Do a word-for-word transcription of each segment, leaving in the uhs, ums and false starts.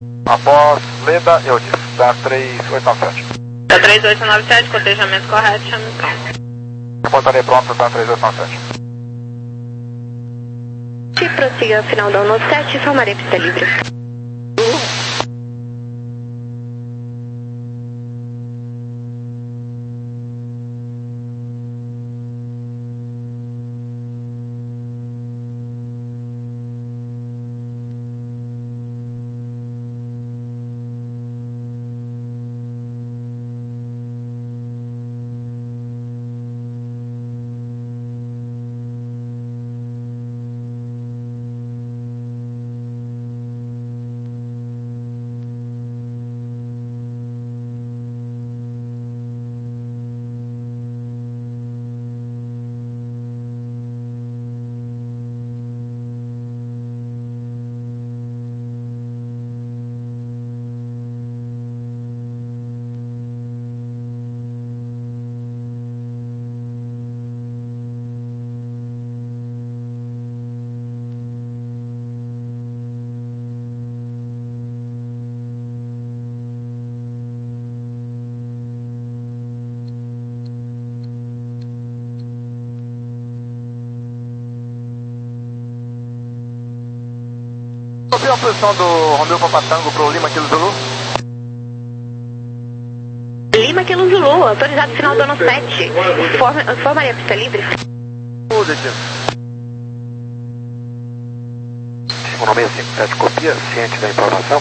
Após Leda, eu disse, tá três oito nove sete. Tá três oito nove sete, cotejamento correto, chame pronto. Portaria pronta, tá três oito nove sete. Se prossiga final da um sete, informarei pista livre. Confirma a posição do Romeu Papatango pro Lima Kilo Zulu. Lima Kilo Zulu, autorizado final do ano sete. Informa, informarei a pista livre. Positivo. cinco nove cinco sete, copia, ciente da informação.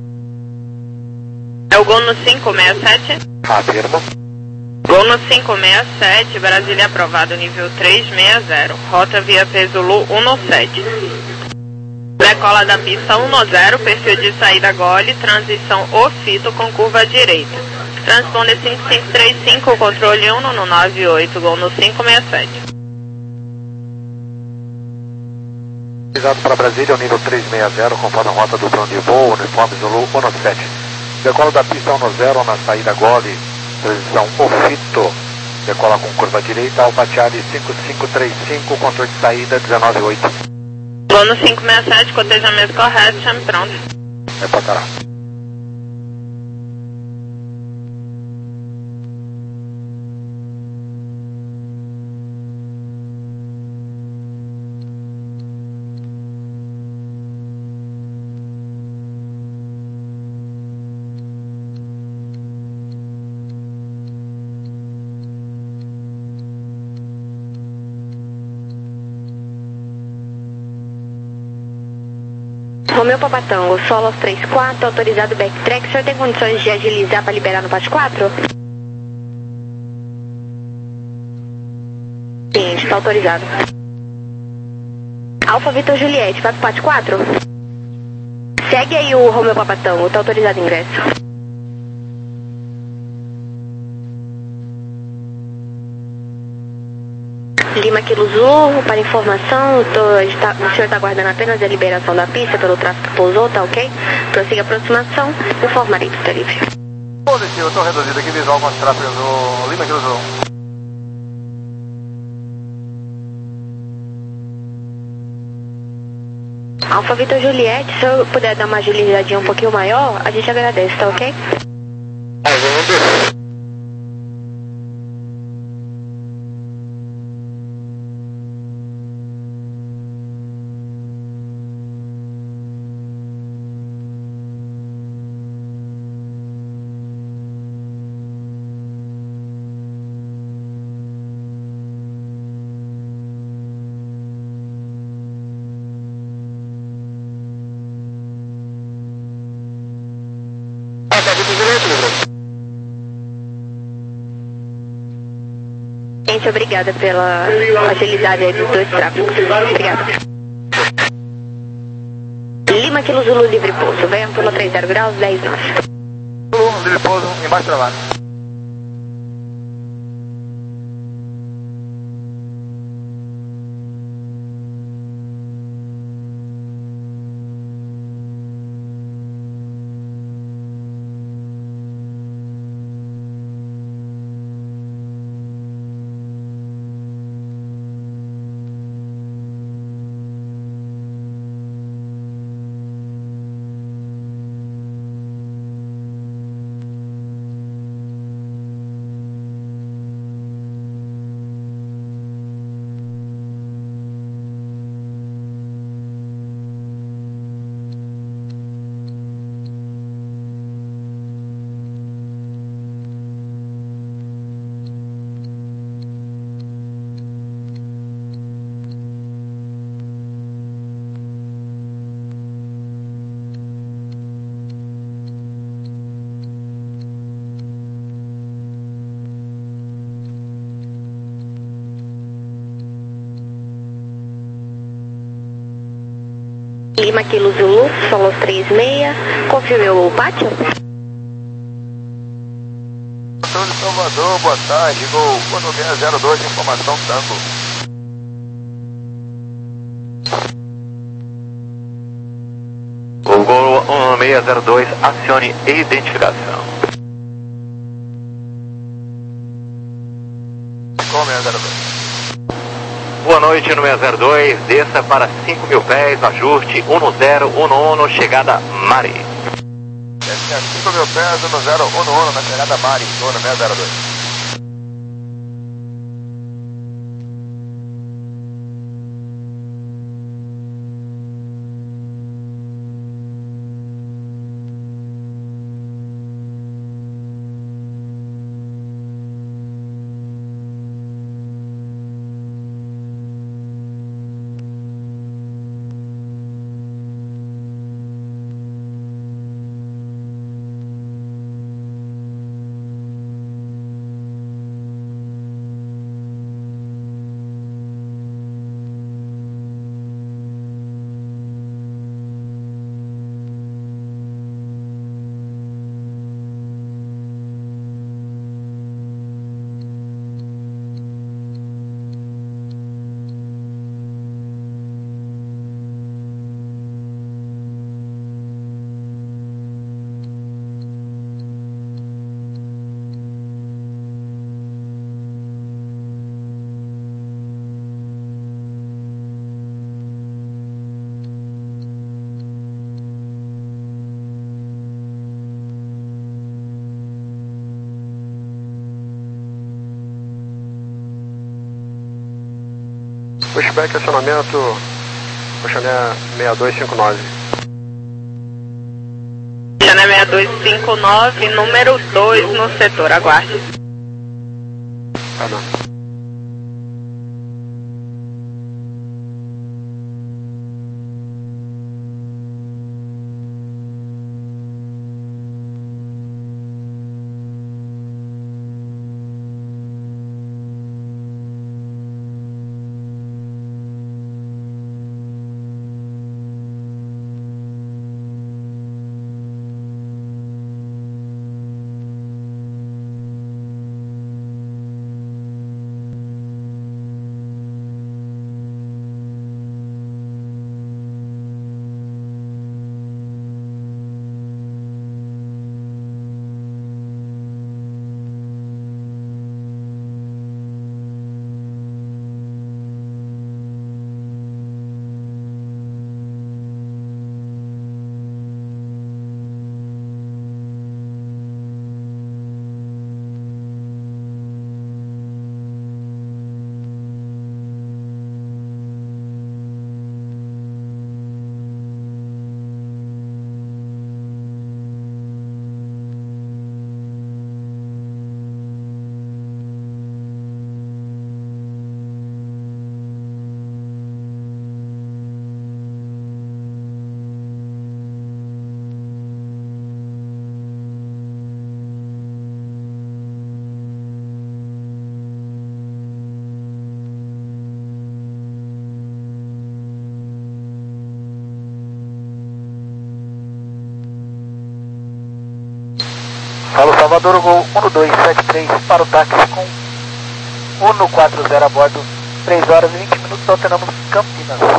É o gol no cinco seis sete. Afirma. Gol no cinco seis sete, Brasília aprovado, nível três seis zero. Rota via P Zulu um sete. Decola da pista um zero, perfil de saída Gole, transição Ofito com curva à direita. Transponder cinco cinco três cinco, controle um no nove oito, gol no cinco seis sete. Visado para Brasília, o nível três seis zero, conforme a rota do plano de voo, uniforme Zulu um sete. Decola da pista um zero na saída Gole, transição Ofito. Decola com curva à direita, Alpatiari cinco cinco três cinco, controle de saída dezenove oito. Gol no cinco seis sete, cotejamento correto, chame pronto. É pra caralho. Romeu Papatango, solo aos três quatro, autorizado backtrack. O senhor tem condições de agilizar para liberar no Pat quatro? Sim, está autorizado. Alfa Vitor Juliette, vai pro Pat quatro? Segue aí o Romeu Papatango, está autorizado ingresso. Lima Kilo Zulu, para informação, tô, está, o senhor está aguardando apenas a liberação da pista pelo tráfego que pousou, tá ok? Prossiga a aproximação, informarei pista livre. Positivo, eu estou reduzido aqui visual com os tráfegos do Lima Kilo Zulu. Alfa Vitor Juliette, se eu puder dar uma agilizadinha um pouquinho maior, a gente agradece, tá ok? Ah, vamos ver. Gente, obrigada pela agilidade aí dos dois tráfegos. Obrigada. Lima Kilo Zulu livre pouso, venha pelo três zero graus, dez nove. Zulu, livre pouso, embaixo travado. Lima Kilo Zulu, Solo três seis, confirmou o pátio? Controle Salvador, boa tarde, Gol um seis zero dois, informação Tango. O Gol um seis zero dois, acione identificação. Gol um seis zero dois. Boa noite, no seis zero dois, desça para cinco mil pés, ajuste um zero um um, chegada Mari. Desce a cinco mil pés, um zero um um, na chegada Mari, no seis zero dois. Pushback, acionamento, Oxané seis dois cinco nove. Oxané seis dois cinco nove, número dois no setor, aguarde. Tá bom. Fala Salvador, Gol um dois sete três para o táxi com um quatro zero a bordo, três horas e vinte minutos, alternamos Campinas.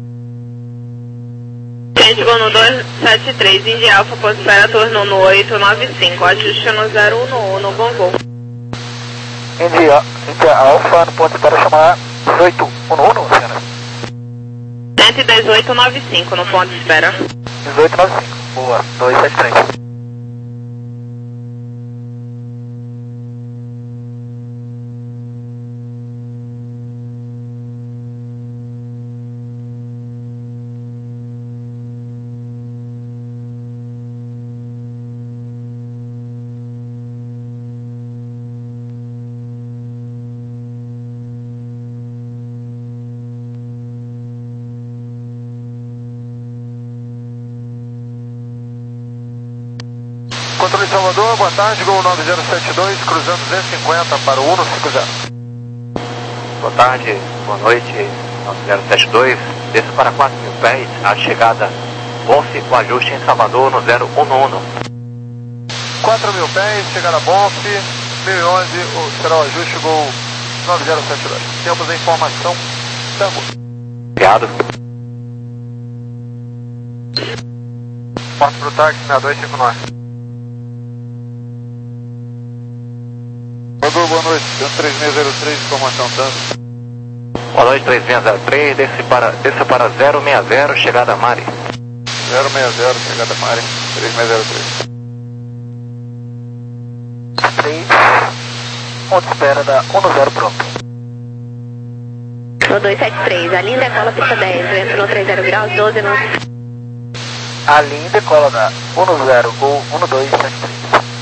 Gente, Gol no dois sete três, Indy Alfa, ponto espera, turno no oito nove cinco, ajuste no zero um um no Gongol. Indy, Indy Alfa, no ponto espera, chamar dezoito um um, senhora? cento e dezoito noventa e cinco no ponto espera. dezoito noventa e cinco, boa, dois sete três. Controle Salvador, boa tarde, Gol nove zero sete dois, cruzando duzentos e cinquenta para o cento e cinquenta. Boa tarde, boa noite, nove zero sete dois, desça para quatro mil pés, a chegada Bonfe, o ajuste em Salvador no zero um um. quatro mil pés, chegada Bonfe, mil e onze, o- será o ajuste Gol nove zero sete dois. Temos a informação, Tango. Obrigado. Porto pro táxi, seis dois cinco nove. Salvador, boa noite, três seis zero três, informação Tango. Boa noite, três seis zero três, desça para, desça para zero seis zero, chegada Mari. zero seis zero, chegada Mari, três seis zero três. três, ponto de espera da um zero pronto. No dois sete três, a linha decola pista dez, vento no trinta graus, doze no... A linha decola da um zero, Gol um dois sete três.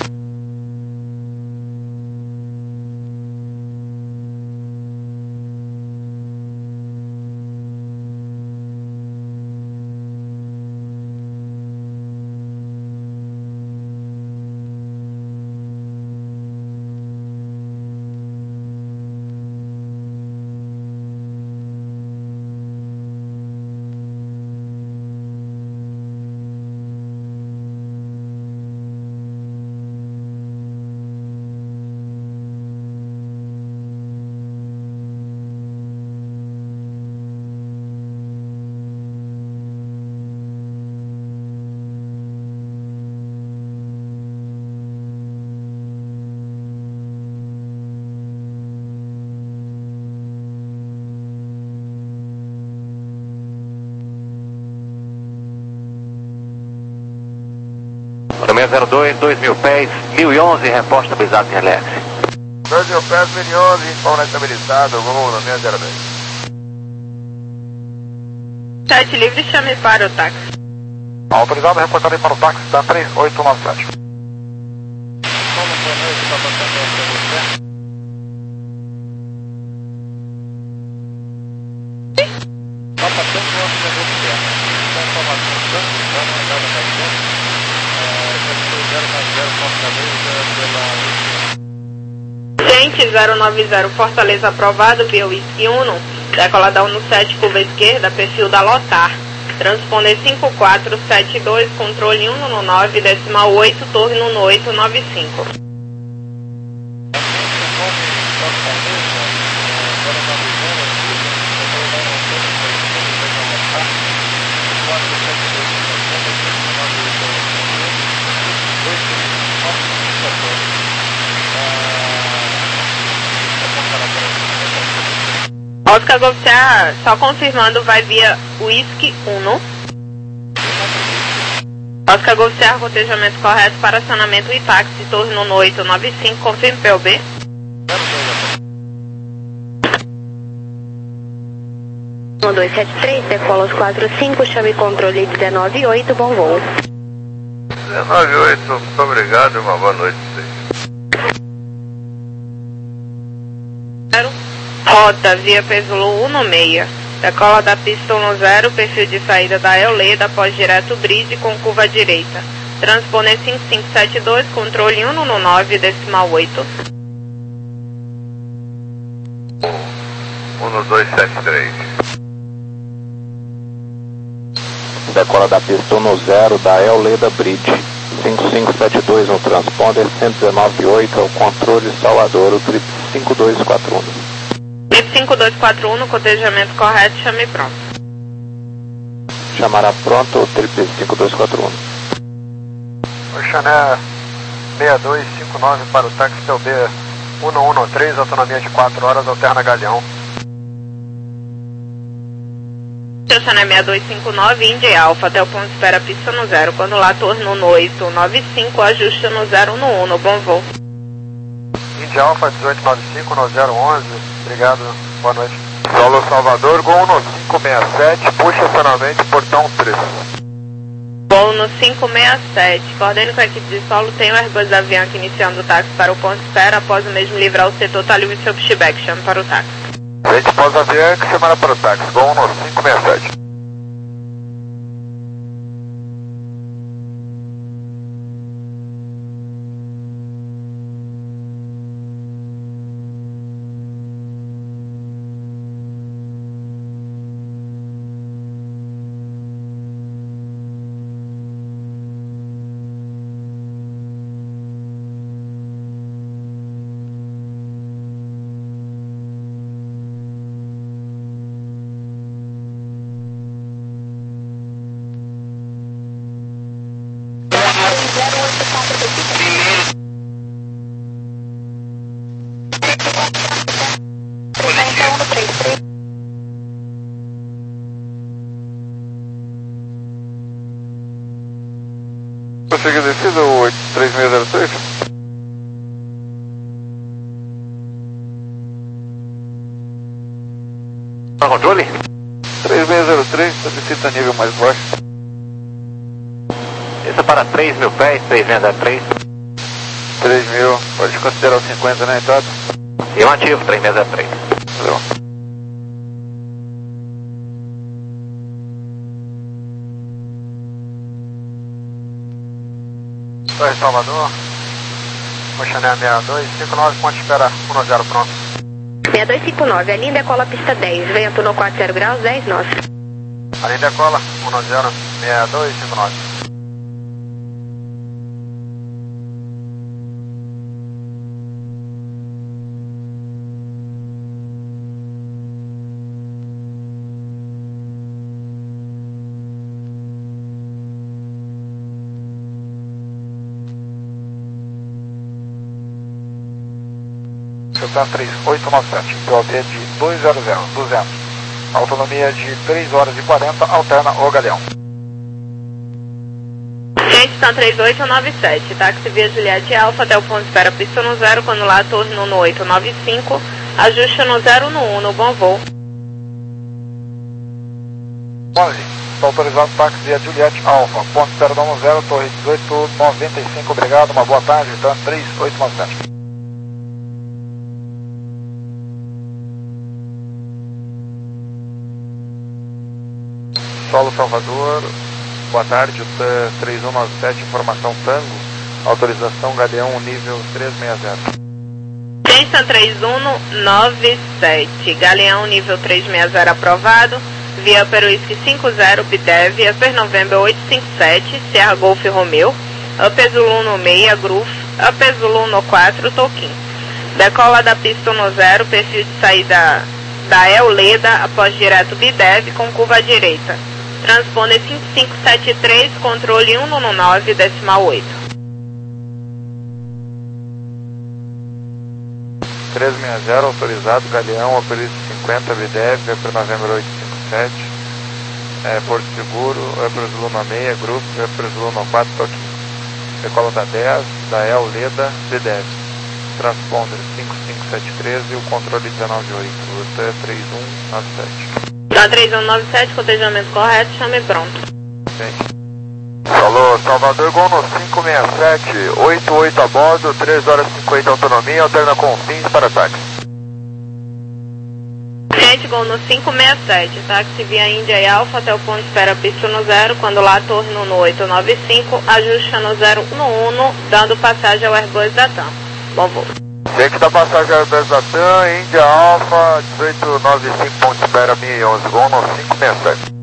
seis zero dois, dois mil pés, mil e onze, reposta estabilizado em L S. dois mil pés, mil e onze, informa estabilizado, Gol no seis zero dois. Sete livre, chame para o táxi. Autorizado, reportado aí para o táxi, da três oito nove sete. Gente, zero nove zero, Fortaleza aprovado, via Whisky Uno, decola da um sete, curva esquerda, perfil da Lotar. Transponder cinco quatro sete dois, controle um nove, decimal oito, torre no oito nove cinco. Oscar Golfar, só confirmando, vai via Whisky Uno. Oscar Golfar, rotejamento correto para acionamento e táxi, torre no oito nove cinco, confirme P O B. No dois sete três, decola os quatro cinco, chame controle dezenove oito, bom voo. dezenove oito, muito obrigado e uma boa noite. Rota via Pesulu um seis. Decola da pista um zero, perfil de saída da Euleda, após direto bridge com curva direita. Transponder cinco cinco sete dois, controle um nove, decimal oito. um dois sete três. Decola da pista um zero da Euleda Bridge, cinco cinco sete dois no transponder, cento e dezenove oito ao controle Salvador, o trip cinco dois quatro um. cinco dois quatro um, cotejamento correto, chame pronto. Chamará pronto o trip cinco dois quatro um. Oxané seis dois cinco nove para o táxi T B um um três, autonomia de quatro horas, alterna Galeão. Oxané seis dois cinco nove, Indy Alpha, até o ponto de espera pista no zero, quando lá torre no oito nove cinco, ajuste no zero um um, bom voo. Indy Alpha dezoito nove cinco, no zero onze, obrigado, boa noite. Solo Salvador, Gol no cinco seis sete, puxa acionamento, portão três. Voo no cinco seis sete, coordene com a equipe de solo, tem o Airbus da Avianca iniciando o táxi para o ponto de espera, após o mesmo livrar o setor, está livre seu pushback, chame para o táxi. Gente, pós Avianca, chamada para o táxi, Gol no cinco seis sete. Prosseguir descida, o oito três seis zero três. Controle? três seis zero três, solicita nível mais baixo. Isso é para três mil pés, três seis zero três. três mil, pode considerar os cinquenta na entrada. Eu ativo, três seis zero três. Valeu. Torre Salvador, Oxané seis dois cinco nove, ponte espera um zero pronto. seis dois cinco nove, a linha decola pista dez, vento no quarenta graus, dez nós. A linha decola um zero seis dois cinco nove. Delta três oito nove sete, P O B de duzentos, duzentos. Autonomia de três horas e quarenta, alterna o Galeão. Gente, três oito nove sete, táxi via Juliette Alfa até o ponto de espera pista no zero, quando lá torre no oito nove cinco, ajuste no zero no um, no bom voo. onze, está autorizado táxi via Juliette Alfa, ponto de espera no zero, torre dezoito noventa e cinco, obrigado, uma boa tarde, então três oito nove sete. Solo Salvador, boa tarde, o T A três um nove sete, informação Tango, autorização Galeão nível trezentos e sessenta. Gente, três um nove sete, Galeão nível trezentos e sessenta aprovado, via Peruísque cinquenta, Bidev, Upper November oitocentos e cinquenta e sete, Sierra Golf Romeo, Upper Zulu no seis, Groove, Upper Zulu no quatro, Toquim. Decola da pista no zero, perfil de saída da El Leda, após direto Bidev, com curva à direita. Transponder cinco cinco sete três, controle um nove nove, decimal oito. trezentos e sessenta, autorizado, Galeão, Operício cinquenta, Bidev, Upper November oitocentos e cinquenta e sete, é, Porto Seguro, Upper Zulu no seis, Grupo, Upper Zulu no quatro, Toquinho. Decola da dez, da El Leda, Bidev. Transponder cinco cinco sete três e o controle dezenove oito, o T A três um nove sete. Tá três um nove sete, cotejamento correto, chame pronto. Sim. Falou, Salvador, Gol no cinco seis sete, oito oito a bordo, três horas e cinquenta autonomia, alterna com fins para táxi. Gente, Gol no cinco seis sete, táxi via Índia e Alfa até o ponto de espera pista no zero, quando lá torre no oito nove cinco, ajusta no zero no um, dando passagem ao Airbus da TAM. Bom voo. Gente da passagem Airbus da TAM, Índia Alfa, dezoito nove cinco, ponto de espera mil e onze, Gol no cinco seis sete.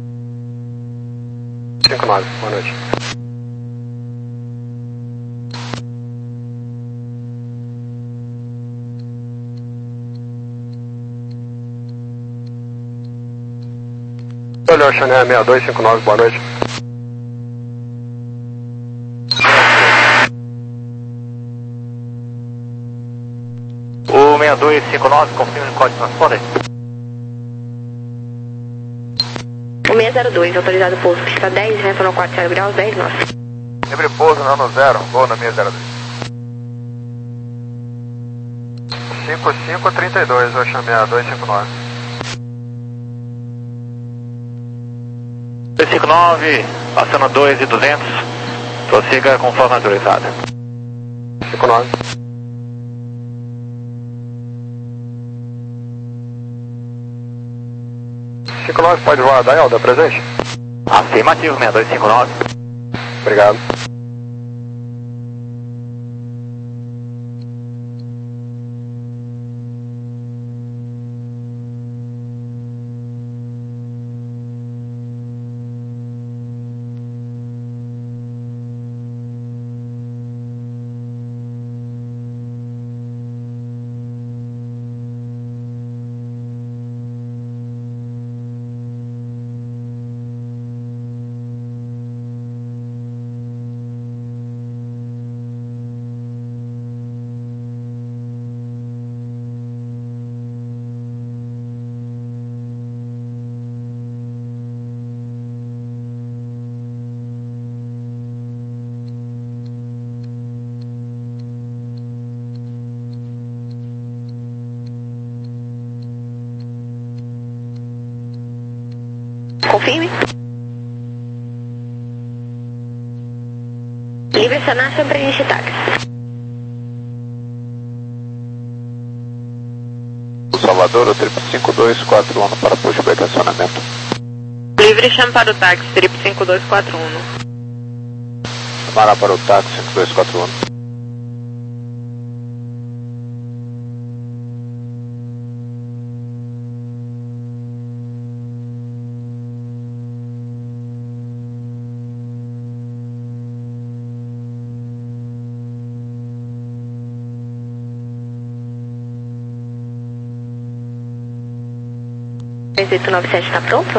cinco nove, boa noite. Olha, Chanel seis dois cinco nove, boa noite. O seis dois cinco nove, confirma o código transponder. O seis zero dois, autorizado pouso pista dez, vento no quarenta graus, dez nós. Livre pouso no ano zero, Gol na seis zero dois. cinco cinco trinta e dois, Ocean seis dois cinco nove. dois cinco nove, passando dois e duzentos, prossiga conforme autorizado. cinco nove. cinco nove, pode voar da Elda, presente? Afirmativo, seis dois cinco nove. Obrigado. Confirme. Livre Sanasha, preenche táxi. Salvador, o trip cinco dois quatro um para pushback acionamento. Livre chama para o táxi, trip cinco dois quatro um. Chamará para o táxi cinco dois quatro um. três oito nove sete está pronto?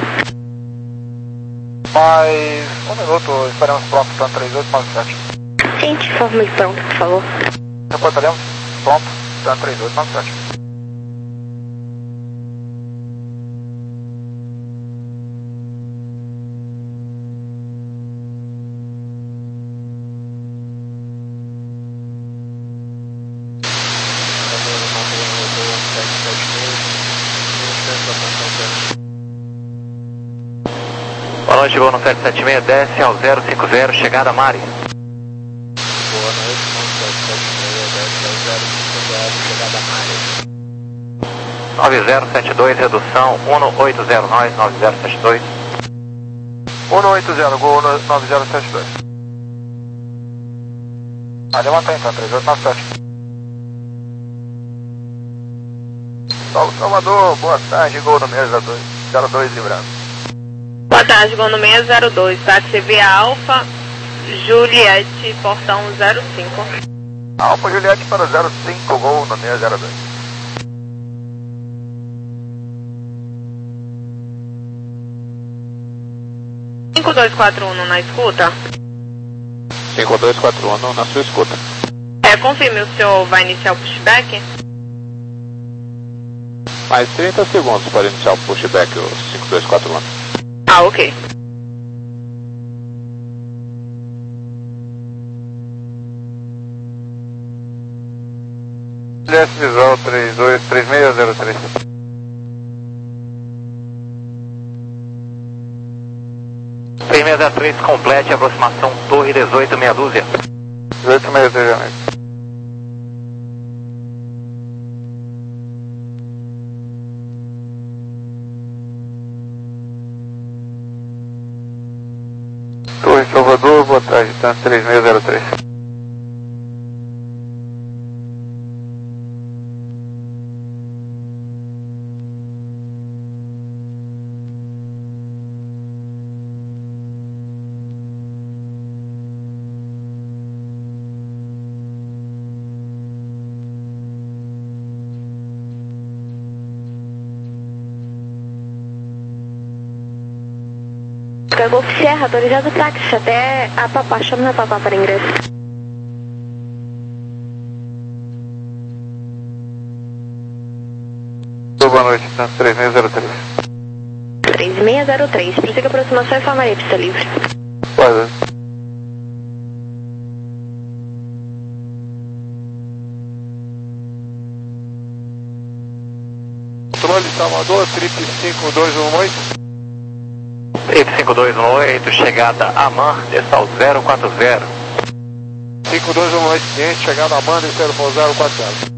Mais um minuto, estaremos prontos para três oito nove sete. Gente, informe pronto, por favor. Reportaremos pronto para três oito nove sete. Boa noite, voo no sete sete seis, desce ao zero cinco zero, chegada Mari. Boa noite, voo no sete sete seis, desce ao zero cinco zero, chegada Mari. nove zero sete dois, redução um oito zero nove, nove zero sete dois. um oito zero, Gol nove zero sete dois. Ah, levanta então, três oito nove sete. Paulo Salvador, boa tarde, Gol no seis zero dois, livrando. Boa tarde, Gol no seis zero dois, táxi via Alfa, Juliette, portão zero cinco. Alfa Juliette para zero cinco, Gol no seis zero dois. cinco dois quatro um na escuta? cinco dois quatro um na sua escuta. É, confirme, o senhor vai iniciar o pushback? Mais trinta segundos para iniciar o pushback, o cinco dois quatro um. Ah, ok. Juliette Visual três dois três seis zero três. seis seis zero três, complete aproximação Torre dezoito, meia dúzia. dezoito meia dúzia, amigo. Torre Salvador, boa tarde, tá três seis zero três. Golf Sierra, autorizado o táxi até a Papá, chama a Papá para ingresso. Boa noite, tá três seis zero três. três seis zero três, prossiga aproximação e informarei, pista livre. Pode. Controle Salvador, trip cinco dois um oito. Trip cinco dois um oito, chegada Aman, desça ao zero quatro zero. cinco dois um oito, cliente, chegada Amanda e zero quatro zero.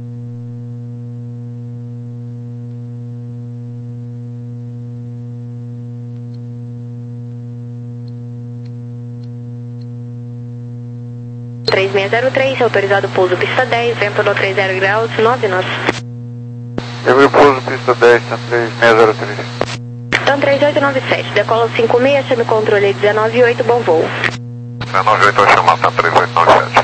três seis zero três, autorizado pouso pista dez, vento no trinta graus, nove nós. Eu vi pouso pista dez, tá três seis zero três. Então três oito nove sete, decola cinco seis, chame controle dezenove oito, bom voo. dezenove oito, vai chamar, tá três oito nove sete.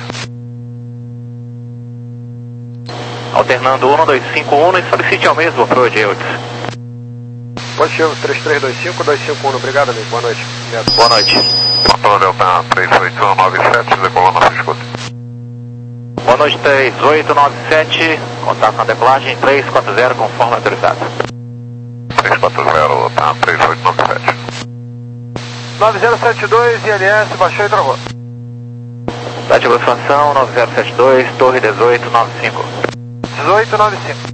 Alternando um dois cinco um e solicite ao mesmo approach, Eudes. Pode ser, três três dois cinco dois cinco um, obrigado, amigo, boa noite. Boa noite. Controle Delta três oito nove sete, decolou na sua escuta. Boa noite, três oito nove sete, contato na decolagem três quatro zero, conforme autorizado. três quatro zero, tá três oito nove sete. nove zero sete dois, I L S, baixou e travou. Data de aproximação nove zero sete dois, Torre dezoito nove cinco. dezoito nove cinco.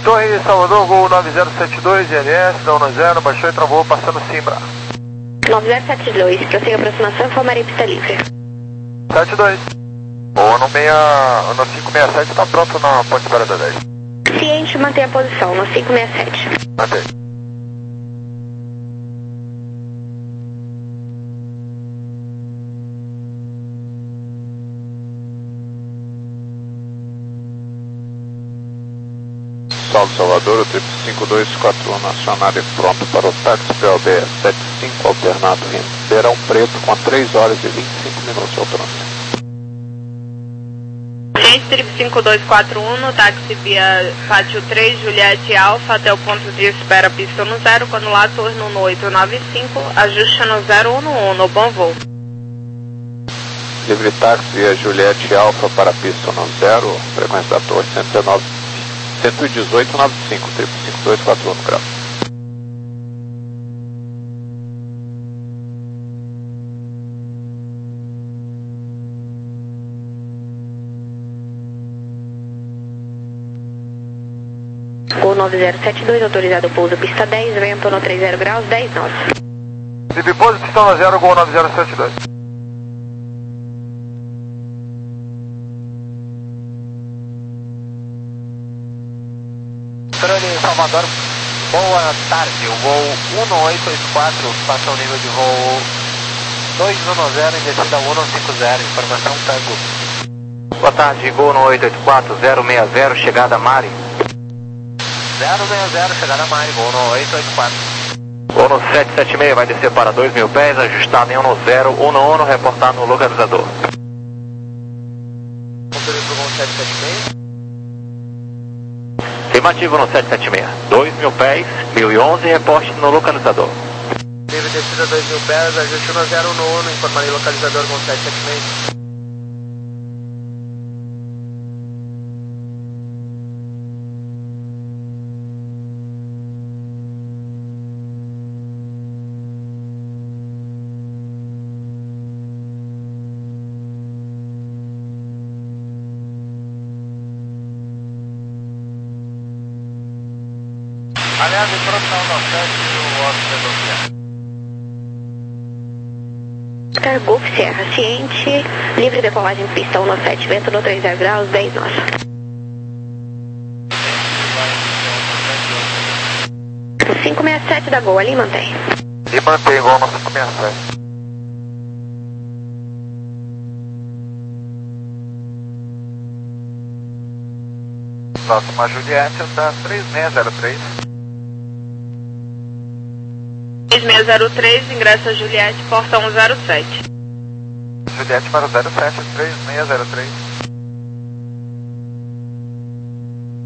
Torre Salvador, Gol nove zero sete dois, I L S, da um zero, baixou e travou, passando Simbra. nove zero sete dois, prossiga a aproximação, informaria pista livre. sete dois. O no, meia, no cinco seis sete está pronto na ponte Parada dez. Ciente, mantém a posição, no cinco seis sete. Mantém. Salve Salvador, o trip cinco dois quatro um acionado e pronto para o táxi P O B sete cinco alternado Ribeirão Preto com três horas e vinte e cinco minutos de autonomia. Gente, trip cinco dois quatro um, no táxi via Pátio três, Juliette Alfa, até o ponto de espera pista no zero, quando lá turno no oito nove cinco, ajuste no zero um um, no bom voo. Livre táxi via Juliette Alfa para pista no zero, frequência da torre cento e dezenove. cento e dezoito noventa e cinco, trip cinco dois quatro um no grau. Gol nove zero sete dois, autorizado pouso pista dez, vento no trinta graus, dez nove. Livre pouso, pista no zero, Gol nove zero sete dois. Controle Salvador, boa tarde, o voo um oito oito quatro passa o nível de voo dois um zero em descida um cinco zero, informação Tango. Boa tarde, Gol no oito oito quatro zero seis zero, chegada Mari. zero seis zero, chegada Mari, voo no oito oito quatro. Gol no sete sete seis vai descer para dois mil pés, ajustado em um zero um um, reportar no localizador. Controle pro voo sete sete seis. Afirmativo no sete sete seis, dois mil pés, mil e onze, reporte no localizador. Livre descida dois mil pés, ajuste no zero um um, informarei localizador com sete sete seis. Aliás, em produção no sete, o Oscar Oscar Golf Sierra, ciente, livre decolagem pista um sete, vento no trinta graus, dez nove. O cinco seis sete da Gol, ali mantém. E mantém Gol no cinco seis sete. Próxima Juliette, da três seis zero três. três seis zero três, ingressa Juliette, porta um zero sete. Juliette para o zero sete, três seis zero três.